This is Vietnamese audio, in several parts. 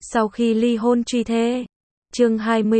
Sau khi ly hôn truy thê. Chương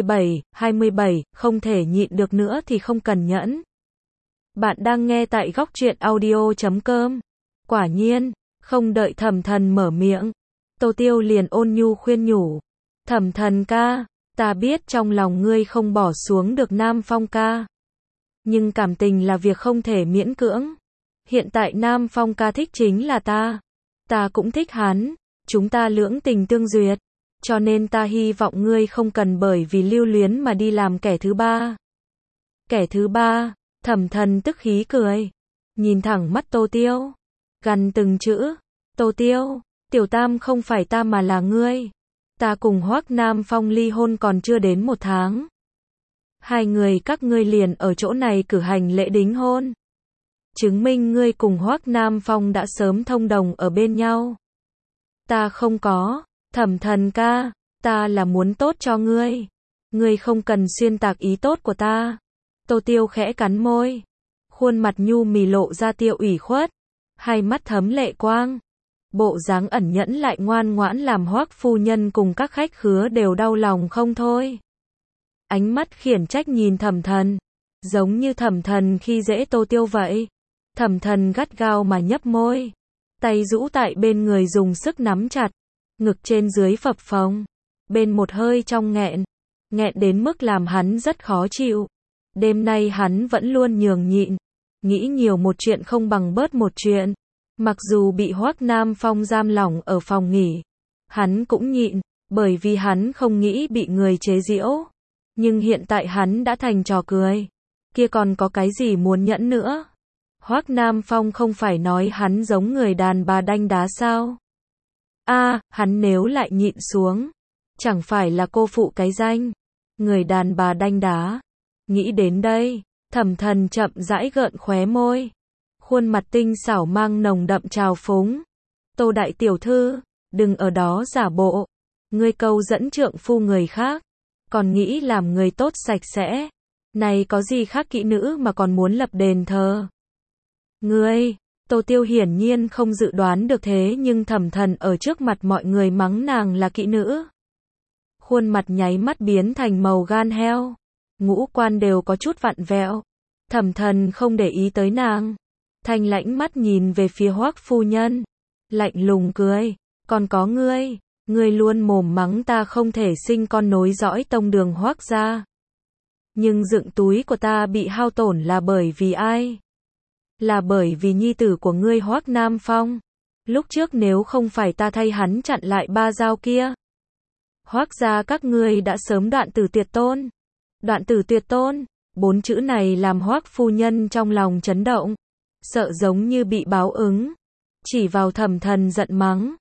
27, không thể nhịn được nữa thì không cần nhẫn. Bạn đang nghe tại góc truyện audio.com. Quả nhiên, không đợi Thẩm Thần mở miệng, Tô Tiêu liền ôn nhu khuyên nhủ. Thẩm Thần ca, ta biết trong lòng ngươi không bỏ xuống được Nam Phong ca. Nhưng cảm tình là việc không thể miễn cưỡng. Hiện tại Nam Phong ca thích chính là ta. Ta cũng thích hắn. Chúng ta lưỡng tình tương duyệt. Cho nên ta hy vọng ngươi không cần bởi vì lưu luyến mà đi làm kẻ thứ ba. Kẻ thứ ba, Thẩm Thần tức khí cười. Nhìn thẳng mắt Tô Tiêu. Gằn từng chữ. Tô Tiêu, Tiểu Tam không phải ta mà là ngươi. Ta cùng Hoắc Nam Phong ly hôn còn chưa đến 1 tháng. Hai người các ngươi liền ở chỗ này cử hành lễ đính hôn. Chứng minh ngươi cùng Hoắc Nam Phong đã sớm thông đồng ở bên nhau. Ta không có. Thẩm Thần ca, ta là muốn tốt cho ngươi. Ngươi không cần xuyên tạc ý tốt của ta. Tô Tiêu khẽ cắn môi. Khuôn mặt nhu mì lộ ra tia ủy khuất. Hai mắt thấm lệ quang. Bộ dáng ẩn nhẫn lại ngoan ngoãn làm Hoắc phu nhân cùng các khách khứa đều đau lòng không thôi. Ánh mắt khiển trách nhìn Thẩm Thần. Giống như Thẩm Thần khi dễ Tô Tiêu vậy. Thẩm Thần gắt gao mà nhấp môi. Tay rũ tại bên người dùng sức nắm chặt. Ngực trên dưới phập phồng. Bên một hơi trong nghẹn. Nghẹn đến mức làm hắn rất khó chịu. Đêm nay hắn vẫn luôn nhường nhịn. Nghĩ nhiều một chuyện không bằng bớt một chuyện. Mặc dù bị Hoắc Nam Phong giam lỏng ở phòng nghỉ. Hắn cũng nhịn. Bởi vì hắn không nghĩ bị người chế giễu. Nhưng hiện tại hắn đã thành trò cười. Kia còn có cái gì muốn nhẫn nữa. Hoắc Nam Phong không phải nói hắn giống người đàn bà đanh đá sao? Hắn nếu lại nhịn xuống. Chẳng phải là cô phụ cái danh. Người đàn bà đanh đá. Nghĩ đến đây. Thẩm Thần chậm rãi gợn khóe môi. Khuôn mặt tinh xảo mang nồng đậm trào phúng. Tô đại tiểu thư. Đừng ở đó giả bộ. Ngươi câu dẫn trượng phu người khác. Còn nghĩ làm người tốt sạch sẽ. Này có gì khác kỹ nữ mà còn muốn lập đền thờ. Ngươi. Tô Tiêu hiển nhiên không dự đoán được thế nhưng Thẩm Thần ở trước mặt mọi người mắng nàng là kỹ nữ. Khuôn mặt nháy mắt biến thành màu gan heo. Ngũ quan đều có chút vặn vẹo. Thẩm Thần không để ý tới nàng. Thanh lãnh mắt nhìn về phía Hoắc phu nhân. Lạnh lùng cười. Còn có ngươi. Ngươi luôn mồm mắng ta không thể sinh con nối dõi tông đường Hoắc gia. Nhưng dựng túi của ta bị hao tổn là bởi vì ai? Là bởi vì nhi tử của ngươi Hoắc Nam Phong. Lúc trước nếu không phải ta thay hắn chặn lại 3 dao kia. Hoắc gia các ngươi đã sớm đoạn tử tuyệt tôn. Đoạn tử tuyệt tôn. 4 chữ này làm Hoắc phu nhân trong lòng chấn động. Sợ giống như bị báo ứng. Chỉ vào Thẩm Thần giận mắng.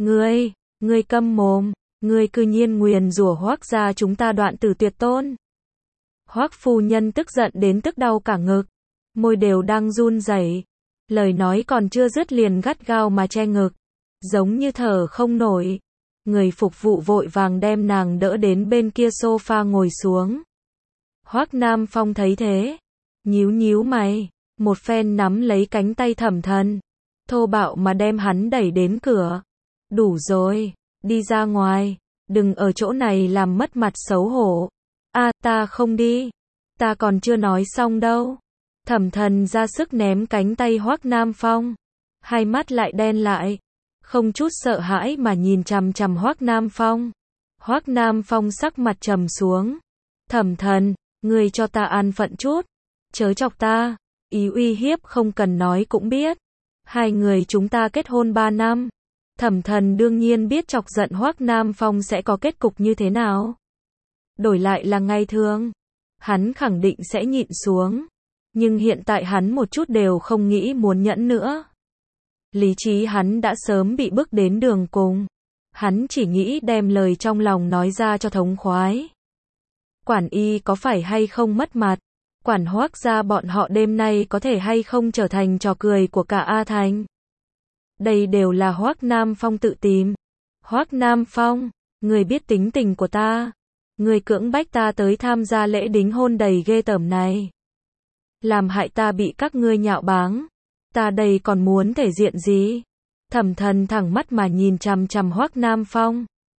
Ngươi câm mồm. Ngươi cư nhiên nguyền rủa Hoắc gia chúng ta đoạn tử tuyệt tôn. Hoắc phu nhân tức giận đến tức đau cả ngực. Môi đều đang run rẩy. Lời nói còn chưa dứt liền gắt gao mà che ngực. Giống như thở không nổi. Người phục vụ vội vàng đem nàng đỡ đến bên kia sofa ngồi xuống. Hoắc Nam Phong thấy thế. Nhíu mày. Một phen nắm lấy cánh tay Thẩm Thần. Thô bạo mà đem hắn đẩy đến cửa. Đủ rồi. Đi ra ngoài. Đừng ở chỗ này làm mất mặt xấu hổ. Ta không đi. Ta còn chưa nói xong đâu. Thẩm Thần ra sức ném cánh tay Hoắc Nam Phong. Hai mắt lại đen lại. Không chút sợ hãi mà nhìn chằm chằm Hoắc Nam Phong. Hoắc Nam Phong sắc mặt trầm xuống. Thẩm Thần, ngươi cho ta an phận chút. Chớ chọc ta. Ý uy hiếp không cần nói cũng biết. Hai người chúng ta kết hôn 3 năm. Thẩm Thần đương nhiên biết chọc giận Hoắc Nam Phong sẽ có kết cục như thế nào. Đổi lại là ngày thường. Hắn khẳng định sẽ nhịn xuống. Nhưng hiện tại hắn một chút đều không nghĩ muốn nhẫn nữa. Lý trí hắn đã sớm bị bức đến đường cùng. Hắn chỉ nghĩ đem lời trong lòng nói ra cho thống khoái. Quản y có phải hay không mất mặt. Quản Hoắc gia bọn họ đêm nay có thể hay không trở thành trò cười của cả A Thành. Đây đều là Hoắc Nam Phong tự tìm. Hoắc Nam Phong, người biết tính tình của ta. Người cưỡng bách ta tới tham gia lễ đính hôn đầy ghê tởm này. Làm hại ta bị các ngươi nhạo báng. Ta đây còn muốn thể diện gì? Thẩm Thần thẳng mắt mà nhìn chằm chằm Hoắc Nam Phong.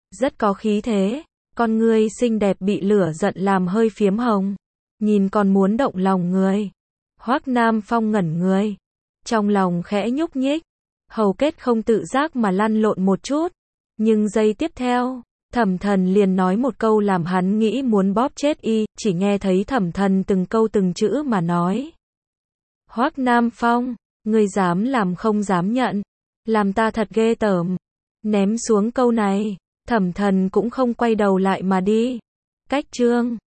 rất có khí thế. Con ngươi xinh đẹp bị lửa giận làm hơi phiếm hồng. Nhìn còn muốn động lòng người. Hoắc Nam Phong ngẩn người. Trong lòng khẽ nhúc nhích. Hầu kết không tự giác mà lăn lộn một chút. Nhưng giây tiếp theo, Thẩm Thần liền nói một câu làm hắn nghĩ muốn bóp chết y, chỉ nghe thấy Thẩm Thần từng câu từng chữ mà nói. Hoắc Nam Phong, ngươi dám làm không dám nhận, làm ta thật ghê tởm. Ném xuống câu này, Thẩm Thần cũng không quay đầu lại mà đi. Cách chương